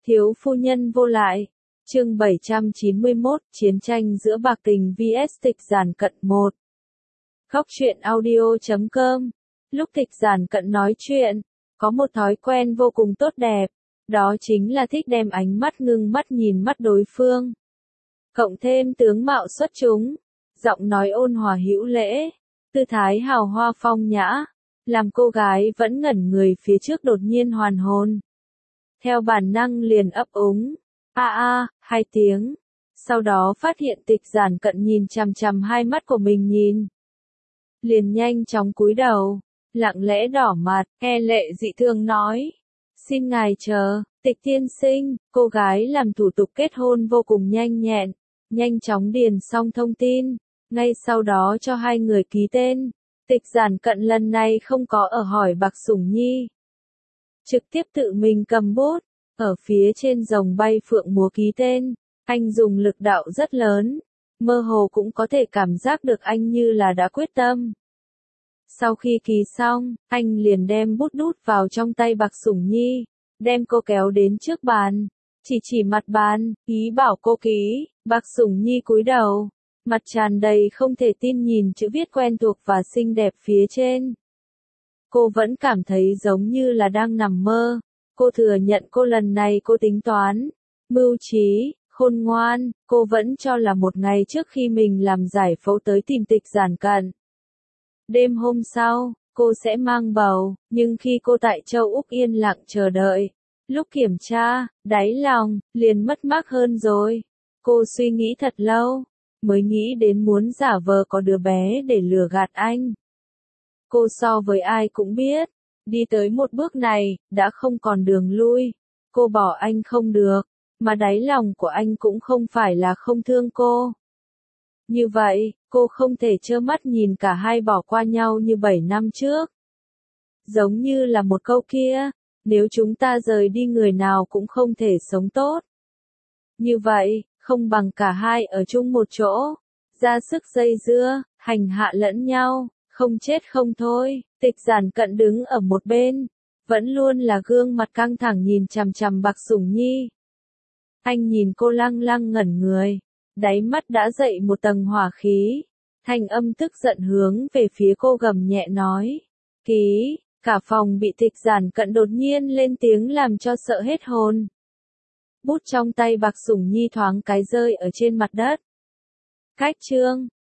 Thiếu phu nhân vô lại. Chương 791, Chiến tranh giữa Bạc Tình vs Tịch Giản Cận 1. Góc truyện audio.com. Lúc Tịch Giản Cận nói chuyện, có một thói quen vô cùng tốt đẹp, đó chính là thích đem ánh mắt ngưng mắt nhìn mắt đối phương. Cộng thêm tướng mạo xuất chúng, giọng nói ôn hòa hữu lễ, tư thái hào hoa phong nhã, làm cô gái vẫn ngẩn người phía trước đột nhiên hoàn hồn. Theo bản năng liền ấp úng, hai tiếng. Sau đó phát hiện Tịch Giản Cận nhìn chằm chằm hai mắt của mình nhìn. Liền nhanh chóng cúi đầu, lặng lẽ đỏ mặt, e lệ dị thường nói. Xin ngài chờ, Tịch tiên sinh. Cô gái làm thủ tục kết hôn vô cùng nhanh nhẹn, nhanh chóng điền xong thông tin, ngay sau đó cho hai người ký tên. Tịch Giản Cận lần này không có ở hỏi Bạc Sủng Nhi, trực tiếp tự mình cầm bút, ở phía trên rồng bay phượng múa ký tên. Anh dùng lực đạo rất lớn, mơ hồ cũng có thể cảm giác được anh như là đã quyết tâm. Sau khi ký xong, anh liền đem bút đút vào trong tay Bạc Sủng Nhi, đem cô kéo đến trước bàn, chỉ mặt bàn, ý bảo cô ký. Bạc Sủng Nhi cúi đầu, mặt tràn đầy không thể tin nhìn chữ viết quen thuộc và xinh đẹp phía trên. Cô vẫn cảm thấy giống như là đang nằm mơ. Cô thừa nhận cô lần này cô tính toán, mưu trí, khôn ngoan. Cô vẫn cho là một ngày trước khi mình làm giải phẫu tới tìm Tịch Giản Cận, đêm hôm sau, cô sẽ mang bầu. Nhưng khi cô tại châu Úc yên lặng chờ đợi, lúc kiểm tra, đáy lòng liền mất mát hơn rồi. Cô suy nghĩ thật lâu, mới nghĩ đến muốn giả vờ có đứa bé để lừa gạt anh. Cô so với ai cũng biết, đi tới một bước này, đã không còn đường lui. Cô bỏ anh không được, mà đáy lòng của anh cũng không phải là không thương cô. Như vậy, cô không thể trơ mắt nhìn cả hai bỏ qua nhau như 7 năm trước. Giống như là một câu kia, nếu chúng ta rời đi người nào cũng không thể sống tốt. Như vậy, không bằng cả hai ở chung một chỗ, ra sức dây dưa, hành hạ lẫn nhau, không chết không thôi. Tịch Giản Cận đứng ở một bên, vẫn luôn là gương mặt căng thẳng nhìn chằm chằm Bạc Sủng Nhi. Anh nhìn cô lăng lăng ngẩn người, đáy mắt đã dậy một tầng hỏa khí, thanh âm tức giận hướng về phía cô gầm nhẹ nói. Ký. Cả phòng bị Tịch Giản Cận đột nhiên lên tiếng làm cho sợ hết hồn. Bút trong tay Bạc Sủng Nhi thoáng cái rơi ở trên mặt đất. Cách chương